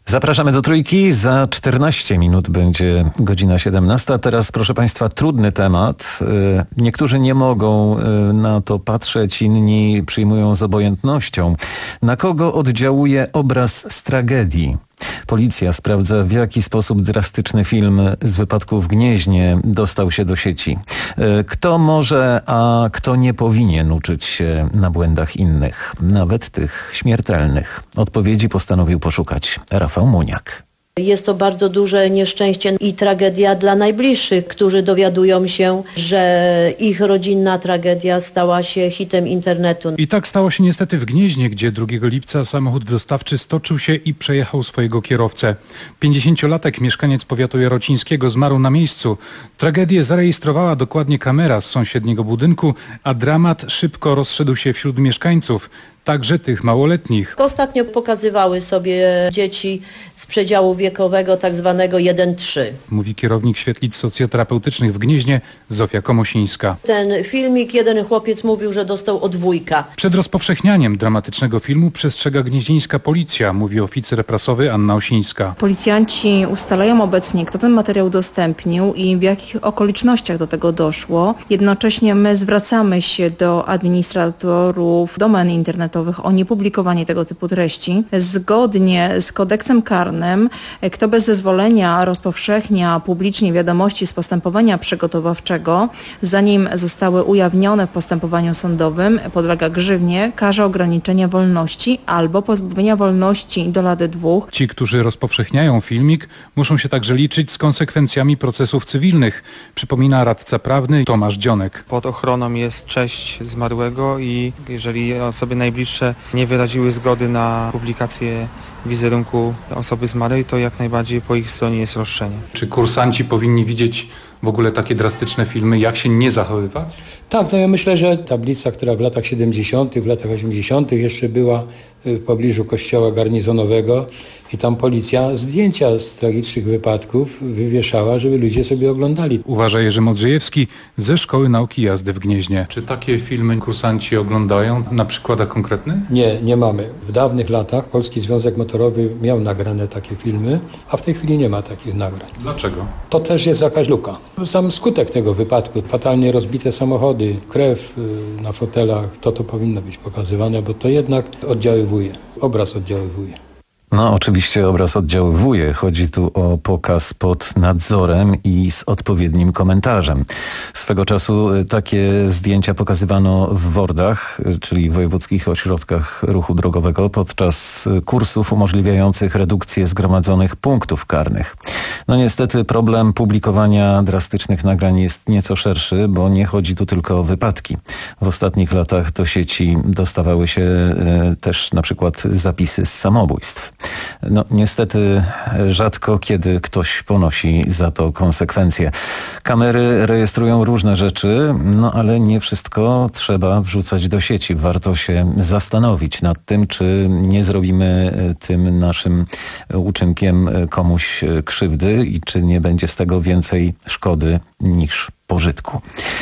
Zapraszamy do Trójki. Za czternaście minut będzie godzina siedemnasta. Teraz, proszę Państwa, trudny temat. Niektórzy nie mogą na to patrzeć, inni przyjmują z obojętnością. Na kogo oddziałuje obraz z tragedii? Policja sprawdza, w jaki sposób drastyczny film z wypadku w Gnieźnie dostał się do sieci. Kto może, a kto nie powinien uczyć się na błędach innych, nawet tych śmiertelnych? Odpowiedzi postanowił poszukać Rafał Muniak. Jest to bardzo duże nieszczęście i tragedia dla najbliższych, którzy dowiadują się, że ich rodzinna tragedia stała się hitem internetu. I tak stało się niestety w Gnieźnie, gdzie drugiego lipca samochód dostawczy stoczył się i przejechał swojego kierowcę. pięćdziesięciolatek, mieszkaniec powiatu jarocińskiego, zmarł na miejscu. Tragedię zarejestrowała dokładnie kamera z sąsiedniego budynku, a dramat szybko rozszedł się wśród mieszkańców. Także tych małoletnich. Ostatnio pokazywały sobie dzieci z przedziału wiekowego tak zwanego jeden trzy. Mówi kierownik świetlic socjoterapeutycznych w Gnieźnie Zofia Komosińska. Ten filmik, jeden chłopiec mówił, że dostał od wujka. Przed rozpowszechnianiem dramatycznego filmu przestrzega gnieźnieńska policja, mówi oficer prasowy Anna Osińska. Policjanci ustalają obecnie, kto ten materiał udostępnił i w jakich okolicznościach do tego doszło. Jednocześnie my zwracamy się do administratorów domen internetowych o niepublikowanie tego typu treści. Zgodnie z kodeksem karnym, kto bez zezwolenia rozpowszechnia publicznie wiadomości z postępowania przygotowawczego, zanim zostały ujawnione w postępowaniu sądowym, podlega grzywnie, karze ograniczenia wolności albo pozbawienia wolności do lat dwóch. Ci, którzy rozpowszechniają filmik, muszą się także liczyć z konsekwencjami procesów cywilnych, przypomina radca prawny Tomasz Dzionek. Pod ochroną jest cześć zmarłego i jeżeli osoby najbliższe nie wyraziły zgody na publikację wizerunku osoby zmarłej, to jak najbardziej po ich stronie jest roszczenie. Czy kursanci powinni widzieć w ogóle takie drastyczne filmy, jak się nie zachowywać? Tak, no ja myślę, że tablica, która w latach siedemdziesiątych, w latach osiemdziesiątych jeszcze była w pobliżu kościoła garnizonowego i tam policja zdjęcia z tragicznych wypadków wywieszała, żeby ludzie sobie oglądali. Uważa Jerzy Modrzejewski ze Szkoły Nauki Jazdy w Gnieźnie. Czy takie filmy kursanci oglądają na przykładach konkretnych? Nie, nie mamy. W dawnych latach Polski Związek Motorowy miał nagrane takie filmy, a w tej chwili nie ma takich nagrań. Dlaczego? To też jest jakaś luka. Sam skutek tego wypadku, fatalnie rozbite samochody, krew na fotelach, to to powinno być pokazywane, bo to jednak oddziaływuje, obraz oddziaływuje. No oczywiście obraz oddziaływuje. Chodzi tu o pokaz pod nadzorem i z odpowiednim komentarzem. Swego czasu takie zdjęcia pokazywano w wordach, czyli wojewódzkich ośrodkach ruchu drogowego podczas kursów umożliwiających redukcję zgromadzonych punktów karnych. No niestety problem publikowania drastycznych nagrań jest nieco szerszy, bo nie chodzi tu tylko o wypadki. W ostatnich latach do sieci dostawały się też na przykład zapisy z samobójstw. No niestety rzadko kiedy ktoś ponosi za to konsekwencje. Kamery rejestrują różne rzeczy, no ale nie wszystko trzeba wrzucać do sieci. Warto się zastanowić nad tym, czy nie zrobimy tym naszym uczynkiem komuś krzywdy i czy nie będzie z tego więcej szkody niż pożytku.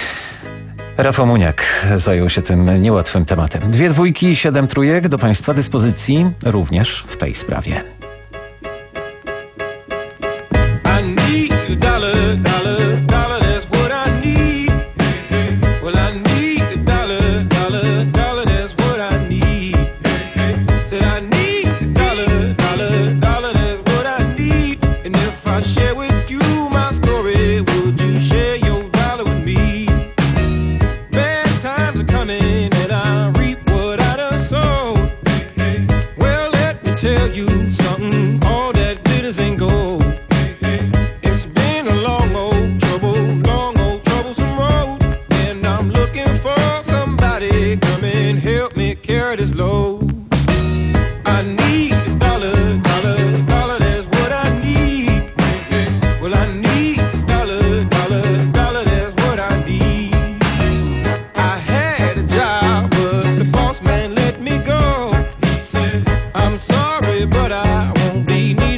Rafał Muniak zajął się tym niełatwym tematem. Dwie dwójki, siedem trójek do Państwa dyspozycji również w tej sprawie. But I won't be needed.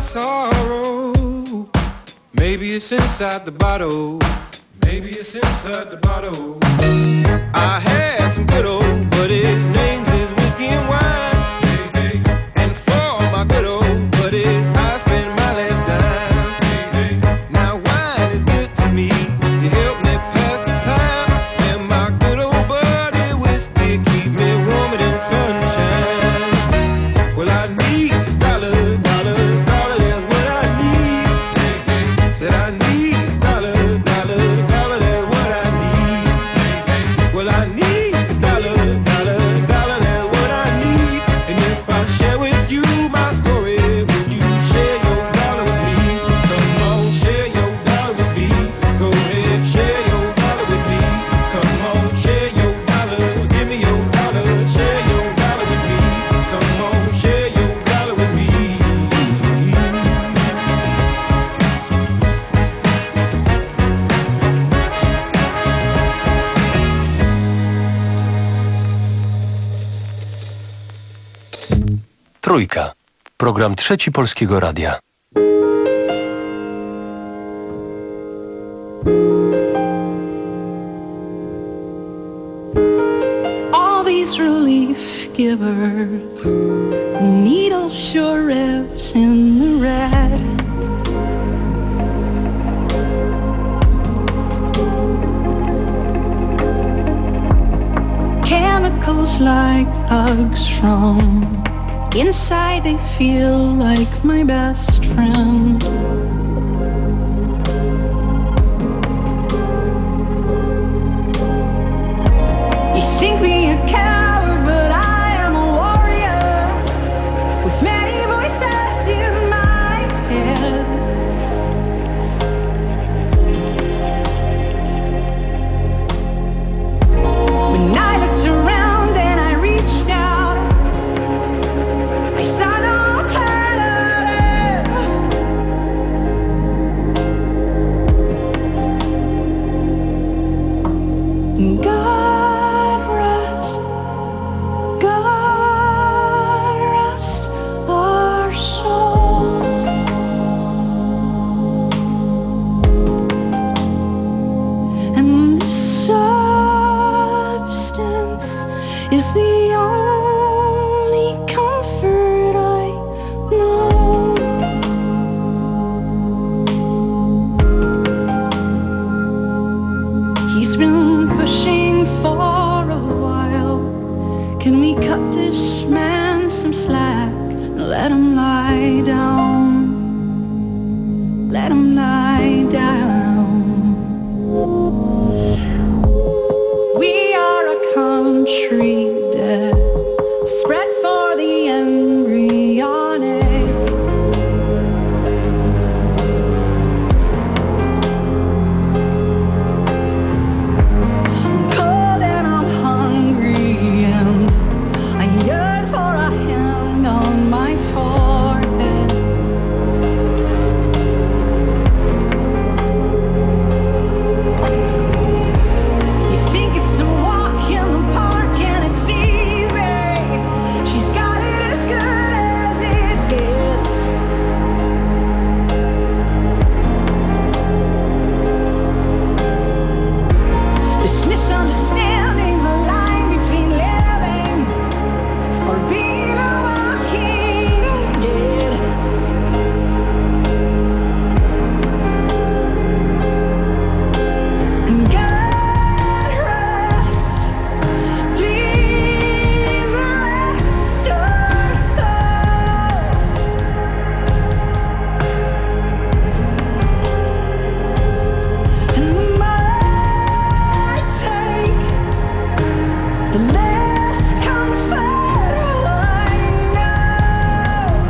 my sorrow. Maybe it's inside the bottle. Maybe it's inside the bottle. I had some good old buddies, names is whiskey and wine. Hey, hey. And for my good old buddies, I spend my last dime. Hey, hey. Now wine is good to me, you help me pass the time. And my good old buddy whiskey keep me warmer than sunshine. Well, I need a dollar, dollar, dollar, that's what I need. Hey, hey. Said I need a dollar, dollar, dollar, that's what I need. Hey, hey. Well, I need a dollar, dollar, dollar, that's what I need. And if I share with you my story, would you share your dollar with me? Come on, share your dollar with me. Go ahead, share your dollar with me. Come on, share your dollar. Give me your dollar, share your dollar with me. Come on, share your dollar with me. Trójka. Program Trzeci Polskiego Radia. All these relief givers, needle sure revs in the red. Chemicals like hugs from inside, they feel like my best friend. You think me a coward, but I am a warrior with many voices in my head. When I looked around and I reached out, I saw an alternative. God rest, God rest our souls. And this substance is the only comfort I know. He's been pushing for a while. Can we cut this man some slack and let him lie down? Let him lie down. We are a country dead, spread for the embryonic. I'm cold and I'm hungry and I yearn for a hand on my forehead. You think it's a walk in the park and it's easy. She's got it as good as it gets. This misunderstanding's a line between living or being a walking dead. And God rest, please rest our souls. And the more I take, the less comfort I know.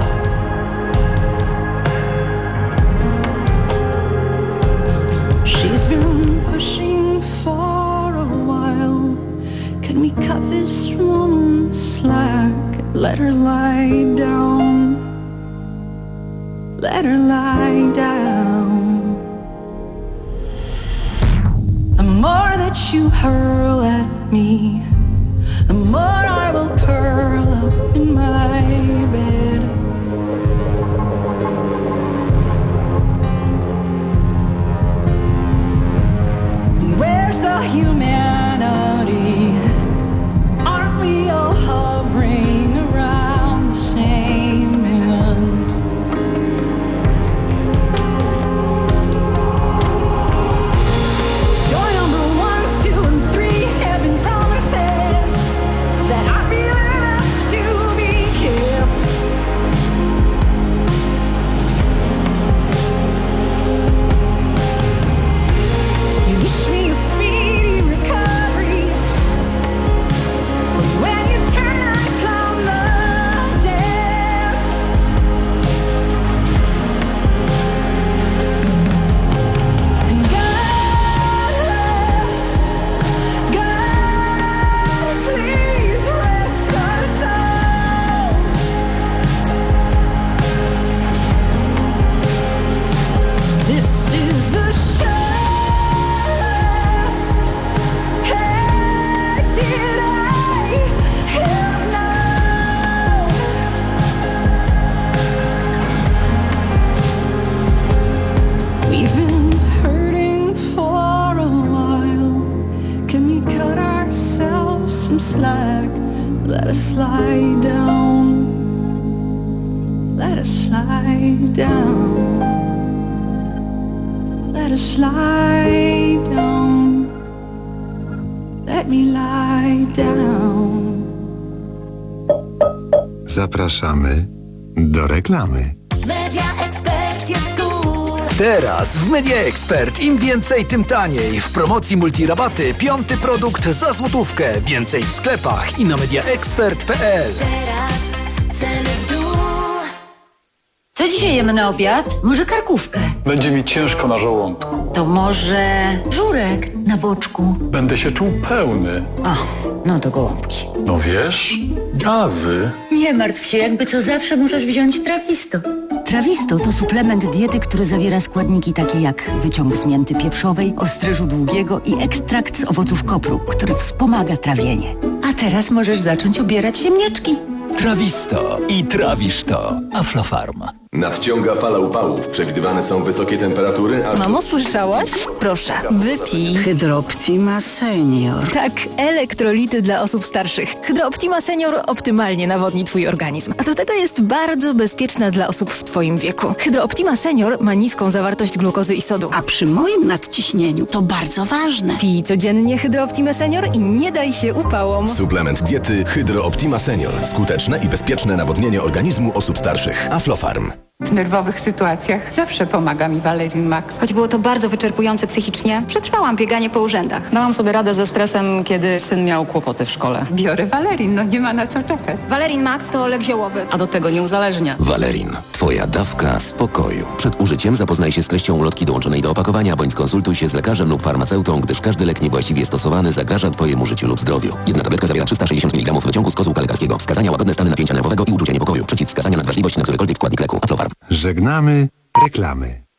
She's been pushing for a while. Can we cut this woman slack? Let her lie down. Let her lie down. The more that you hurl at me, the more I will curl up in my bed. Let us slide down. Let us slide down. Let us slide down. Let me lie down. Zapraszamy do reklamy. Media Expert jest cool. Teraz w Media Expert im więcej, tym taniej. W promocji multirabaty piąty produkt za złotówkę. Więcej w sklepach i na mediaexpert kropka p l. Teraz ceny w dół. Co dzisiaj jemy na obiad? Może karkówkę? Będzie mi ciężko na żołądku. To może żurek na boczku? Będę się czuł pełny. O, no to gołąbki. No wiesz, gazy. Nie martw się, jakby co zawsze możesz wziąć Trawisto. Trawisto to suplement diety, który zawiera składniki takie jak wyciąg z mięty pieprzowej, ostryżu długiego i ekstrakt z owoców kopru, który wspomaga trawienie. A teraz możesz zacząć obierać ziemniaczki. Trawisto i trawisz to. Aflofarm. Nadciąga fala upałów. Przewidywane są wysokie temperatury, a... Mamo, słyszałaś? Proszę, wypij. Hydrooptima Senior. Tak, elektrolity dla osób starszych. Hydrooptima Senior optymalnie nawodni Twój organizm. A do tego jest bardzo bezpieczna dla osób w Twoim wieku. Hydrooptima Senior ma niską zawartość glukozy i sodu. A przy moim nadciśnieniu to bardzo ważne. Pij codziennie Hydrooptima Senior i nie daj się upałom. Suplement diety Hydrooptima Senior. Skuteczne i bezpieczne nawodnienie organizmu osób starszych. Aflofarm. W nerwowych sytuacjach zawsze pomaga mi Valerin Max. Choć było to bardzo wyczerpujące psychicznie, przetrwałam bieganie po urzędach. Dałam sobie radę ze stresem, kiedy syn miał kłopoty w szkole. Biorę Valerin, no nie ma na co czekać. Valerin Max to olej ziołowy. A do tego nie uzależnia. Valerin. Twoja dawka spokoju. Przed użyciem zapoznaj się z treścią ulotki dołączonej do opakowania, bądź skonsultuj się z lekarzem lub farmaceutą, gdyż każdy lek niewłaściwie stosowany zagraża Twojemu życiu lub zdrowiu. Jedna tabletka zawiera trzysta sześćdziesiąt miligramów wyciągu z kozłka lekarskiego. Wskazania: łagodne stany napięcia nerwowego i uczucie niepokoju. Przeciwwskazania: nadwrażliwość na którykolwiek składnik leku. Aflofarm. Żegnamy reklamy.